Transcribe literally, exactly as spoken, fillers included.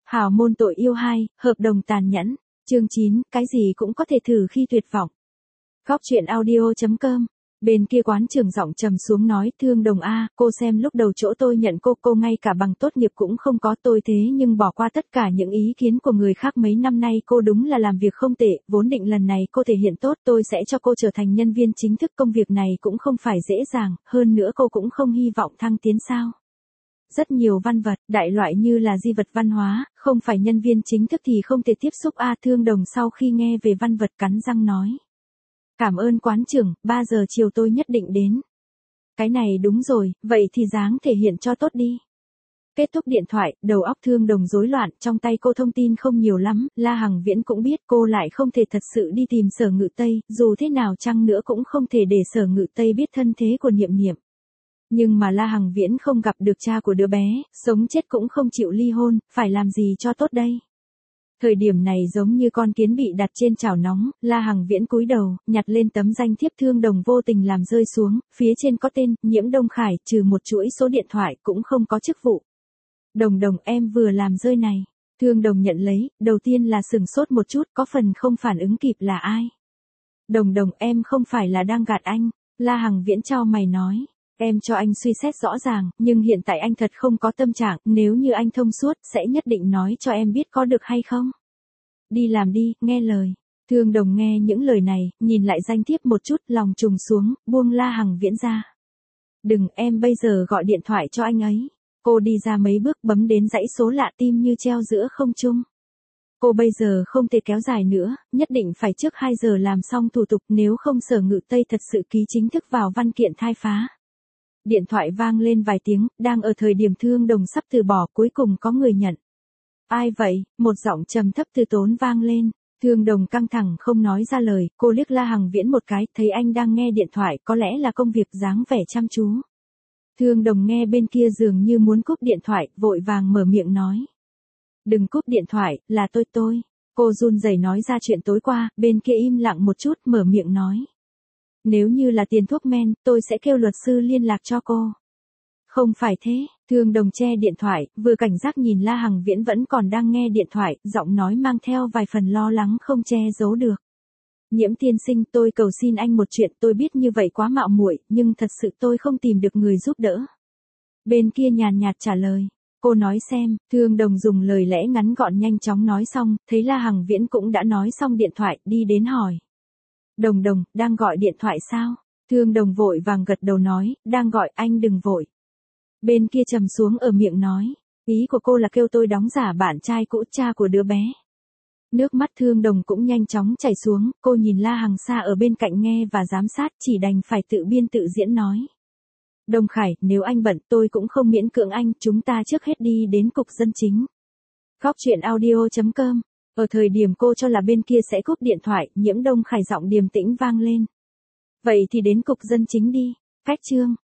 Hào môn tội yêu hai, hợp đồng tàn nhẫn. Chương chín, cái gì cũng có thể thử khi tuyệt vọng. Góc truyện audio chấm com. Bên kia quán trưởng giọng trầm xuống nói, Thương Đồng a, cô xem lúc đầu chỗ tôi nhận cô, cô ngay cả bằng tốt nghiệp cũng không có, tôi thế nhưng bỏ qua tất cả những ý kiến của người khác, mấy năm nay cô đúng là làm việc không tệ, vốn định lần này cô thể hiện tốt, tôi sẽ cho cô trở thành nhân viên chính thức, công việc này cũng không phải dễ dàng, hơn nữa cô cũng không hy vọng thăng tiến sao. Rất nhiều văn vật, đại loại như là di vật văn hóa, không phải nhân viên chính thức thì không thể tiếp xúc a. Thương Đồng sau khi nghe về văn vật cắn răng nói. Cảm ơn quán trưởng, ba giờ chiều tôi nhất định đến. Cái này đúng rồi, vậy thì dáng thể hiện cho tốt đi. Kết thúc điện thoại, đầu óc Thương Đồng rối loạn, trong tay cô thông tin không nhiều lắm, La Hằng Viễn cũng biết cô lại không thể thật sự đi tìm Sở Ngự Tây, dù thế nào chăng nữa cũng không thể để Sở Ngự Tây biết thân thế của Niệm Niệm. Nhưng mà La Hằng Viễn không gặp được cha của đứa bé, sống chết cũng không chịu ly hôn, phải làm gì cho tốt đây? Thời điểm này giống như con kiến bị đặt trên chảo nóng, La Hằng Viễn cúi đầu, nhặt lên tấm danh thiếp Thương Đồng vô tình làm rơi xuống, phía trên có tên, Nhiễm Đông Khải, trừ một chuỗi số điện thoại cũng không có chức vụ. Đồng Đồng, em vừa làm rơi này. Thương Đồng nhận lấy, đầu tiên là sửng sốt một chút, có phần không phản ứng kịp là ai. Đồng Đồng, em không phải là đang gạt anh. La Hằng Viễn cho mày nói. Em cho anh suy xét rõ ràng, nhưng hiện tại anh thật không có tâm trạng, nếu như anh thông suốt, sẽ nhất định nói cho em biết có được hay không. Đi làm đi, nghe lời. Thương Đồng nghe những lời này, nhìn lại danh thiếp một chút, lòng trùng xuống, buông La Hằng Viễn ra. Đừng, em bây giờ gọi điện thoại cho anh ấy. Cô đi ra mấy bước bấm đến dãy số lạ, tim như treo giữa không trung. Cô bây giờ không thể kéo dài nữa, nhất định phải trước hai giờ làm xong thủ tục, nếu không Sở Ngự Tây thật sự ký chính thức vào văn kiện thai phá. Điện thoại vang lên vài tiếng, đang ở thời điểm Thương Đồng sắp từ bỏ, cuối cùng có người nhận. Ai vậy? Một giọng trầm thấp từ tốn vang lên. Thương Đồng căng thẳng không nói ra lời, cô liếc La Hằng Viễn một cái, thấy anh đang nghe điện thoại, có lẽ là công việc, dáng vẻ chăm chú. Thương Đồng nghe bên kia dường như muốn cúp điện thoại, vội vàng mở miệng nói. Đừng cúp điện thoại, là tôi tôi. Cô run rẩy nói ra chuyện tối qua, bên kia im lặng một chút, mở miệng nói. Nếu như là tiền thuốc men, tôi sẽ kêu luật sư liên lạc cho cô. Không phải thế, Thương Đồng che điện thoại, vừa cảnh giác nhìn La Hằng Viễn vẫn còn đang nghe điện thoại, giọng nói mang theo vài phần lo lắng không che giấu được. Nhiễm tiên sinh, tôi cầu xin anh một chuyện, tôi biết như vậy quá mạo muội, nhưng thật sự tôi không tìm được người giúp đỡ. Bên kia nhàn nhạt trả lời. Cô nói xem, Thương Đồng dùng lời lẽ ngắn gọn nhanh chóng nói xong, thấy La Hằng Viễn cũng đã nói xong điện thoại, đi đến hỏi. Đồng Đồng, đang gọi điện thoại sao? Thương Đồng vội vàng gật đầu nói, đang gọi, anh đừng vội. Bên kia trầm xuống ở miệng nói, ý của cô là kêu tôi đóng giả bạn trai cũ, cha của đứa bé. Nước mắt Thương Đồng cũng nhanh chóng chảy xuống, cô nhìn La Hằng Sa ở bên cạnh nghe và giám sát, chỉ đành phải tự biên tự diễn nói. Đồng Khải, nếu anh bận tôi cũng không miễn cưỡng anh, chúng ta trước hết đi đến cục dân chính. Góc truyện audio chấm com. Ở thời điểm cô cho là bên kia sẽ cúp điện thoại, Nhiễm Đông Khải giọng điềm tĩnh vang lên. Vậy thì đến cục dân chính đi. Cách chương.